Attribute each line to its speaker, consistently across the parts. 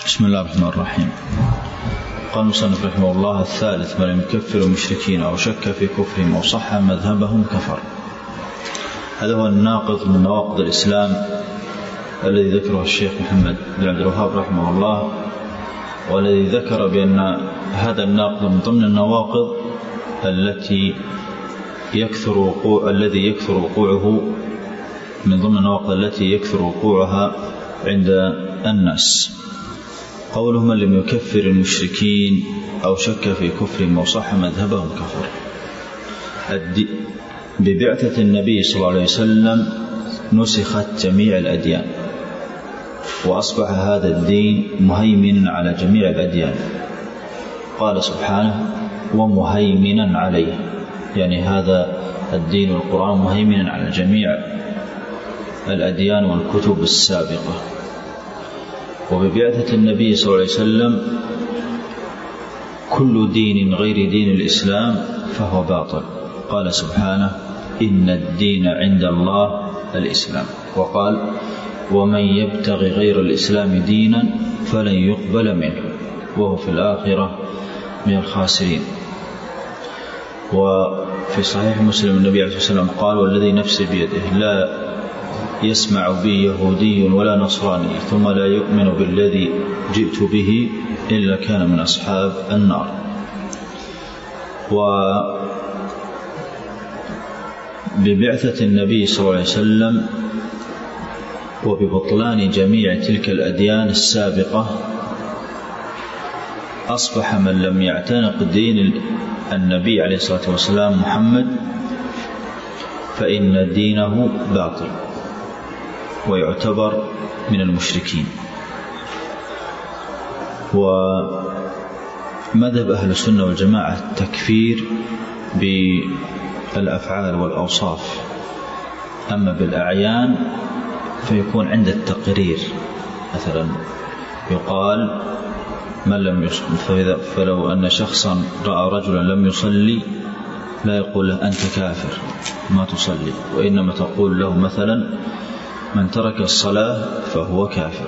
Speaker 1: بسم الله الرحمن الرحيم. قال المصنف رحمه الله: الثالث من لم يكفر المشركين أو شك في كفرهم أو صح مذهبهم كفر. هذا هو الناقض من نواقض الإسلام الذي ذكره الشيخ محمد بن عبد الوهاب رحمه الله، والذي ذكر بأن هذا الناقض من ضمن النواقض الذي يكثر وقوعه من ضمن النواقض التي يكثر وقوعها عند الناس. قوله: من لم يكفر المشركين أو شك في كفرهم أو صح مذهبهم كفر. ببعثة النبي صلى الله عليه وسلم نسخت جميع الأديان، وأصبح هذا الدين مهيمنا على جميع الأديان. قال سبحانه: ومهيمنا عليه، يعني هذا الدين والقرآن مهيمنا على جميع الأديان والكتب السابقة. وببعثة النبي صلى الله عليه وسلم كل دين غير دين الإسلام فهو باطل. قال سبحانه: إن الدين عند الله الإسلام. وقال: ومن يبتغي غير الإسلام دينا فلن يقبل منه وهو في الآخرة من الخاسرين. وفي صحيح مسلم النبي عليه الصلاة والسلام قال: والذي نفسي بيده لا يسمع بي يهودي ولا نصراني ثم لا يؤمن بالذي جئت به إلا كان من أصحاب النار. وببعثة النبي صلى الله عليه وسلم وببطلان جميع تلك الأديان السابقة أصبح من لم يعتنق دين النبي عليه الصلاة والسلام محمد فإن دينه باطل ويعتبر من المشركين. ومذهب أهل السنة والجماعة التكفير بالأفعال والأوصاف، أما بالأعيان فيكون عند التقرير. مثلا يقال: من لم يصلي، فلو أن شخصا رأى رجلا لم يصلي لا يقول له أنت كافر ما تصلي، وإنما تقول له مثلا: من ترك الصلاة فهو كافر.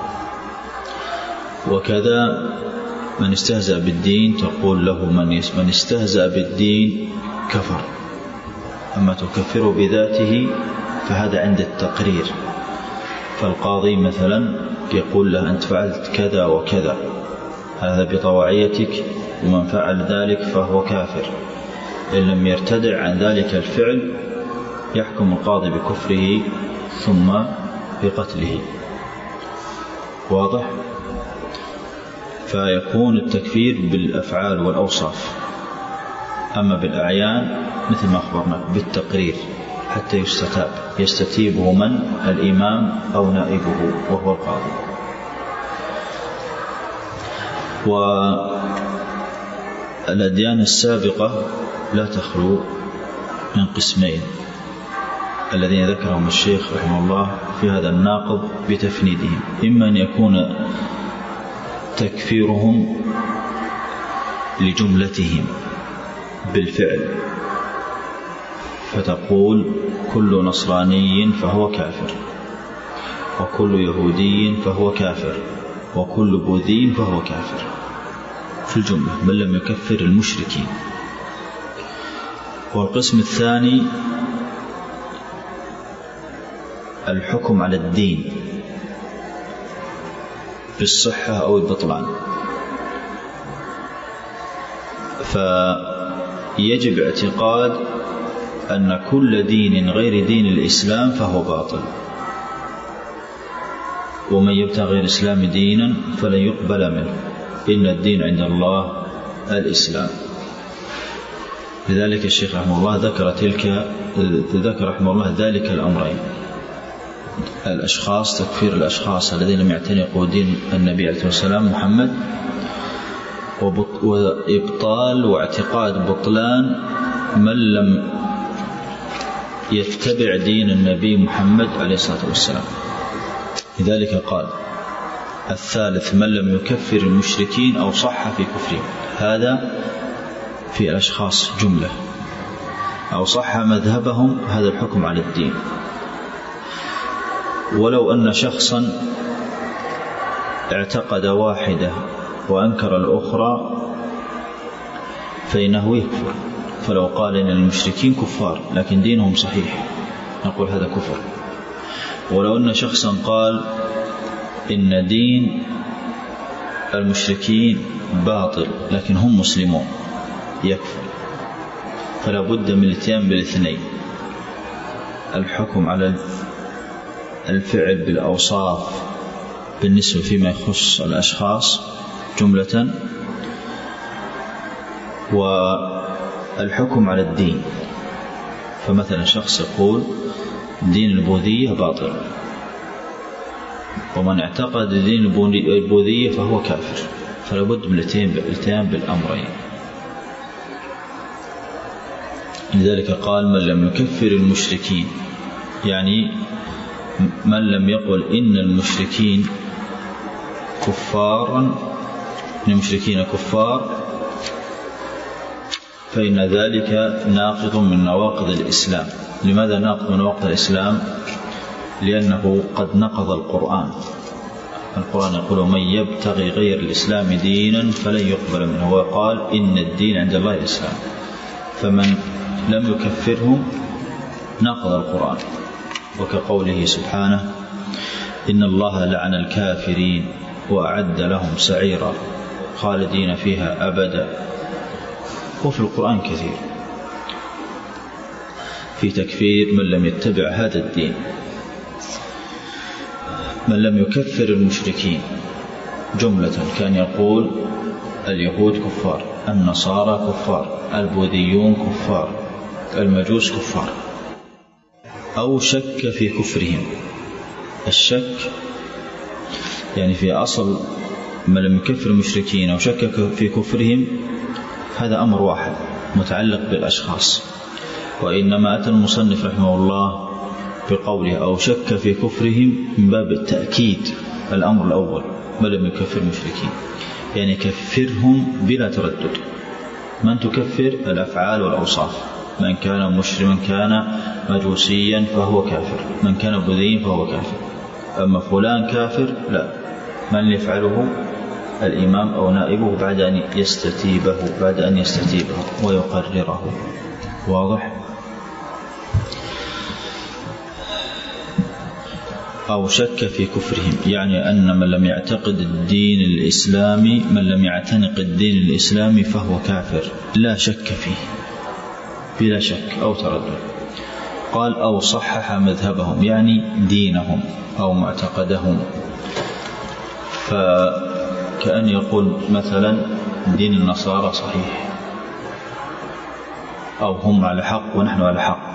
Speaker 1: وكذا من استهزأ بالدين تقول له: من استهزأ بالدين كفر. أما تكفر بذاته فهذا عند التقرير، فالقاضي مثلا يقول له: أنت فعلت كذا وكذا، هذا بطواعيتك، ومن فعل ذلك فهو كافر. إن لم يرتدع عن ذلك الفعل يحكم القاضي بكفره ثم بقتله. واضح؟ فيكون التكفير بالأفعال والأوصاف. أما بالأعيان مثل ما أخبرنا بالتقرير حتى يستتيبه من؟ الإمام أو نائبه وهو القاضي. والأديان السابقة لا تخلو من قسمين الذين ذكرهم الشيخ رحمه الله في هذا الناقض بتفنيدهم: إما أن يكون تكفيرهم لجملتهم بالفعل، فتقول: كل نصراني فهو كافر، وكل يهودي فهو كافر، وكل بوذي فهو كافر، في الجملة من لم يكفر المشركين. والقسم الثاني الحكم على الدين بالصحة أو البطلان، فيجب اعتقاد أن كل دين غير دين الإسلام فهو باطل، ومن يبتغي غير الإسلام دينا فلن يقبل منه إن الدين عند الله الإسلام. لذلك الشيخ رحمه الله ذكر رحمه الله ذلك الأمرين: الأشخاص، تكفير الأشخاص الذين لم يعتنقوا دين النبي عليه الصلاة والسلام محمد، وإبطال واعتقاد بطلان من لم يتبع دين النبي محمد عليه الصلاة والسلام. لذلك قال: الثالث من لم يكفر المشركين أو صح في كفرهم. هذا في الأشخاص جملة، أو صح مذهبهم، هذا الحكم على الدين. ولو أن شخصا اعتقد واحدة وأنكر الأخرى فإنه يكفر. فلو قال إن المشركين كفار لكن دينهم صحيح نقول هذا كفر. ولو أن شخصا قال إن دين المشركين باطل لكن هم مسلمون يكفر. فلا بد من الاتيان بالاثنين، الحكم على الفعل بالأوصاف بالنسبة فيما يخص الأشخاص جملة، والحكم على الدين. فمثلا شخص يقول دين البوذية باطل، ومن اعتقد دين البوذية فهو كافر. فلا بد من الاتيان بالأمرين. لذلك قال من لم يكفر المشركين، يعني من لم يقل إن المشركين كفار، إن المشركين كفار، فإن ذلك ناقض من نواقض الإسلام. لماذا ناقض من نواقض الإسلام؟ لأنه قد نقض القرآن. القرآن يقول من يبتغي غير الإسلام دينا فلن يقبل منه، وقال إن الدين عند الله الإسلام. فمن لم يكفرهم نقض القرآن. وكقوله سبحانه إن الله لعن الكافرين وأعد لهم سعيرا خالدين فيها أبدا. وفي القرآن كثير في تكفير من لم يتبع هذا الدين. من لم يكفر المشركين جملة كان يقول اليهود كفار، النصارى كفار، البوذيون كفار، المجوس كفار، أو شك في كفرهم. الشك يعني في أصل من لم يكفر المشركين أو شك في كفرهم هذا أمر واحد متعلق بالأشخاص. وإنما أتى المصنف رحمه الله بقوله أو شك في كفرهم من باب التأكيد الأمر الأول من لم يكفر المشركين، يعني كفرهم بلا تردد. من تكفر الأفعال والأوصاف، من كان مشركا من كان مجوسيا فهو كافر، من كان بوذيا فهو كافر. أما فلان كافر لا، من يفعله الإمام أو نائبه بعد أن يستتيبه ويقرره. واضح؟ أو شك في كفرهم، يعني أن من لم يعتقد الدين الإسلامي، من لم يعتنق الدين الإسلامي فهو كافر لا شك فيه بلا شك أو تردد. قال أو صحح مذهبهم، يعني دينهم أو معتقدهم. فكأن يقول مثلا دين النصارى صحيح، أو هم على حق ونحن على حق،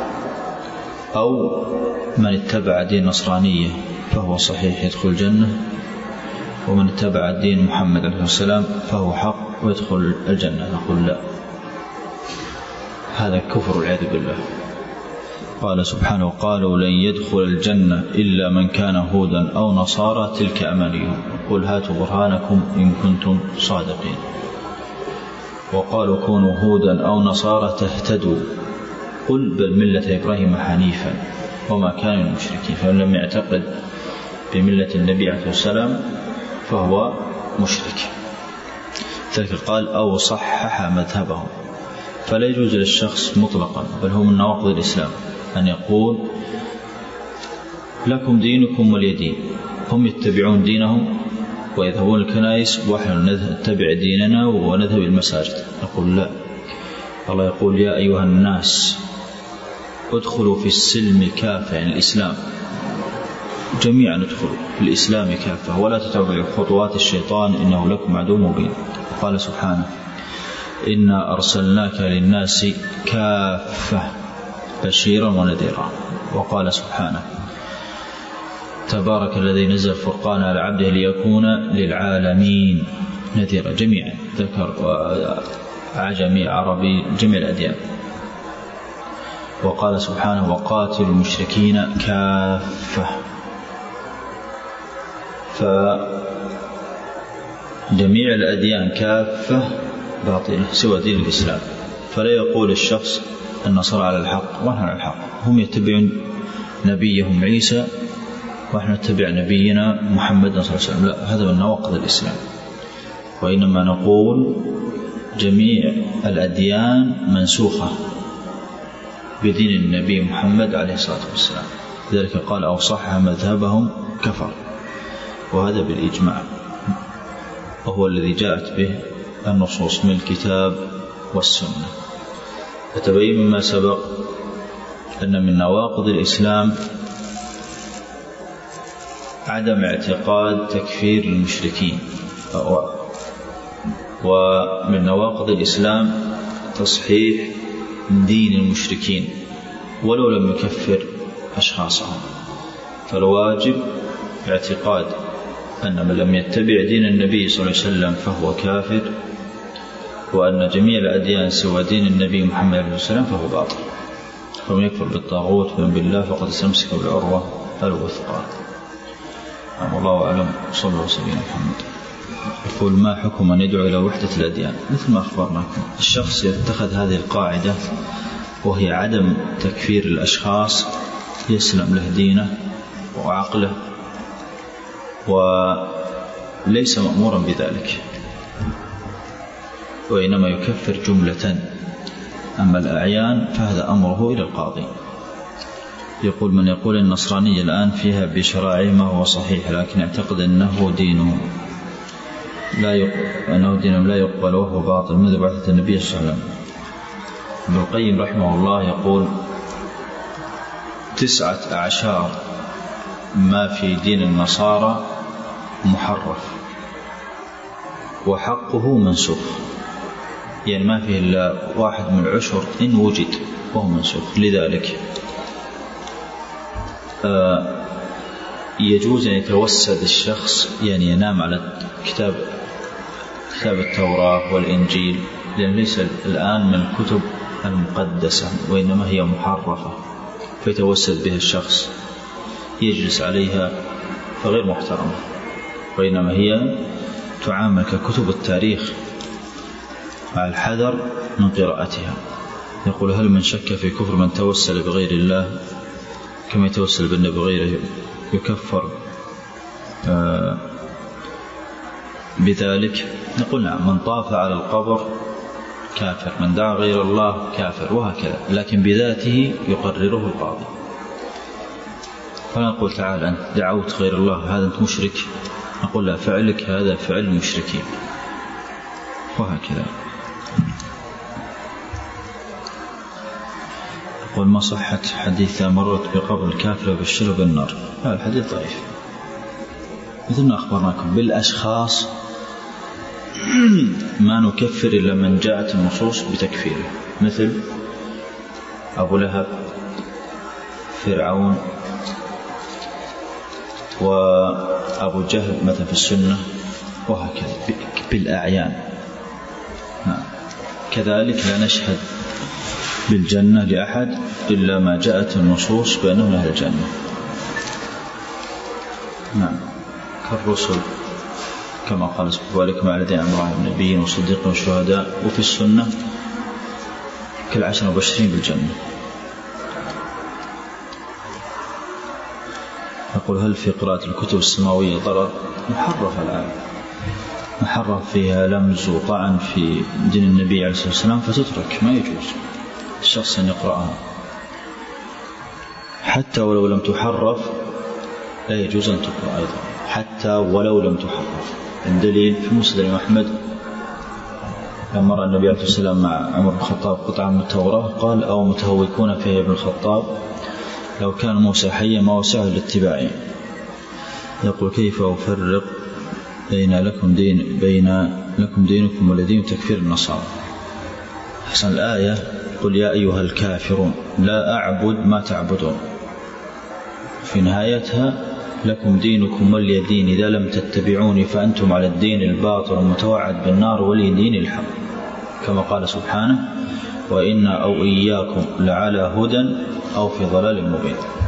Speaker 1: أو من اتبع دين النصرانية فهو صحيح يدخل الجنة، ومن اتبع دين محمد عليه السلام فهو حق ويدخل الجنة. نقول لا، هذا كفر والعياذ بالله. قال سبحانه قالوا لن يدخل الجنة إلا من كان هودا أو نصارى تلك أمانيهم قل هاتوا برهانكم إن كنتم صادقين. وقالوا كونوا هودا أو نصارى تهتدوا قل بل ملة إبراهيم حنيفا وما كان من المشركين. فمن لم يعتقد بملة النبي عليه السلام فهو مشرك. ذلك قال أو صحح مذهبهم. فلا يجوز للشخص مطلقا، بل هو من نواقض الإسلام أن يقول لكم دينكم ولي دين. هم يتبعون دينهم ويذهبون الكنائس ونحن نتبع ديننا ونذهب المساجد. نقول لا، الله يقول يا أيها الناس ادخلوا في السلم كافة، يعني الإسلام جميعا ادخلوا في الإسلام كافة ولا تتبعوا خطوات الشيطان إنه لكم عدو مبين. قال سبحانه إنا أرسلناك للناس كافة بشيرا ونذيرا. وقال سبحانه تبارك الذي نزل الفرقان على عبده ليكون للعالمين نذيرا. جميعا ذكر عجمي عربي جميع الأديان. وقال سبحانه وقاتل المشركين كافة. فجميع الأديان كافة باطلة سوى دين الإسلام. فلا يقول الشخص النصارى على الحق ونحن على الحق. هم يتبعون نبيهم عيسى ونحن نتبع نبينا محمد صلى الله عليه وسلم، لا، هذا من نواقض الإسلام. وإنما نقول جميع الأديان منسوخة بدين النبي محمد عليه الصلاة والسلام، لذلك قال أو صح مذهبهم كفر، وهذا بالإجماع، وهو الذي جاءت به النصوص من الكتاب والسنة. فتبين مما سبق أن من نواقض الإسلام عدم اعتقاد تكفير المشركين، ومن نواقض الإسلام تصحيح دين المشركين ولو لم يكفر أشخاصهم. فالواجب اعتقاد أن من لم يتبع دين النبي صلى الله عليه وسلم فهو كافر، وأن جميع الأديان سوى دين النبي محمد عليه السلام فهو باطل. فمن يكفر بالطاغوت ومن بالله فقد استمسك بالعروة الوثقى. والله أعلم. صلى الله عليه وسلم. يقول ما حكم أن يدعو إلى وحدة الأديان؟ مثل ما أخبرناكم، الشخص يتخذ هذه القاعدة وهي عدم تكفير الأشخاص يسلم له دينه وعقله، وليس مأمورا بذلك، وإنما يكفر جملة. أما الأعيان فهذا أمره إلى القاضي. يقول من يقول النصرانية الآن فيها بشرائع ما هو صحيح، لكن يعتقد أنه دينه لا يقبل وهو باطل منذ بعثة النبي صلى الله عليه وسلم. ابن القيم رحمه الله يقول 19 ما في دين النصارى محرف وحقه منسوخ، يعني ما فيه إلا 1/10 إن وجد وهو منسوخ. لذلك يجوز أن يتوسد الشخص، يعني ينام على كتاب التوراة والإنجيل، لأن ليس الآن من الكتب المقدسة وإنما هي محرفة، فيتوسد بها الشخص يجلس عليها، فغير محترمة، وإنما هي تعامل ككتب التاريخ مع الحذر من قراءتها. يقول هل من شك في كفر من توسل بغير الله كما يتوسل بالنبي بغيره يكفر بذلك؟ نقول نعم، من طاف على القبر كافر، من دعا غير الله كافر، وهكذا، لكن بذاته يقرره القاضي. فنقول تعال أنت دعوت غير الله، هذا أنت مشرك، نقول لا، فعلك هذا فعل المشركين، وهكذا. يقول ما صحة حديث مرت بقبر الكافر وبشره بالنار؟ هذا الحديث ضعيف، مثل ما أخبرناكم بالأشخاص ما نكفر إلا من جاءت النصوص بتكفيره، مثل أبو لهب، فرعون، وأبو جهل مثلا في السنة، وهكذا بالأعيان. كذلك لا نشهد بالجنة لأحد إلا ما جاءت النصوص بأنه من أهل الجنة. نعم، كالرسل كما قال سبحانه مع الذين أنعم عليهم النبيين والصديقين والشهداء، وفي السنة كالعشر المبشرين بالجنة. يقول هل في قراءة الكتب السماوية ضرر؟ محرف الآن، محرف فيها لمز وطعن في دين النبي عليه الصلاة والسلام، فتترك، ما يجوز الشخص أن يقرأها، حتى ولو لم تحرف لا يجوز أن تقرأ أيضا، حتى ولو لم تحرف. الدليل في مسند الإمام أحمد لما رأى النبي عليه الصلاة والسلام مع عمر بن الخطاب قطعة من التوراة قال أو متهوكون فيها ابن الخطاب لو كان موسى حيا ما وسعه لاتباعه. يقول كيف أفرق بين لكم دينكم والذين تكفير النصارى؟ حسن الآية قل يا أيها الكافرون لا أعبد ما تعبدون، في نهايتها لكم دينكم ولي دين إذا لم تتبعوني فأنتم على الدين الباطل المتوعد بالنار ولي دين الحق، كما قال سبحانه وإنا أو إياكم لعلى هدى أو في ضلال مبين.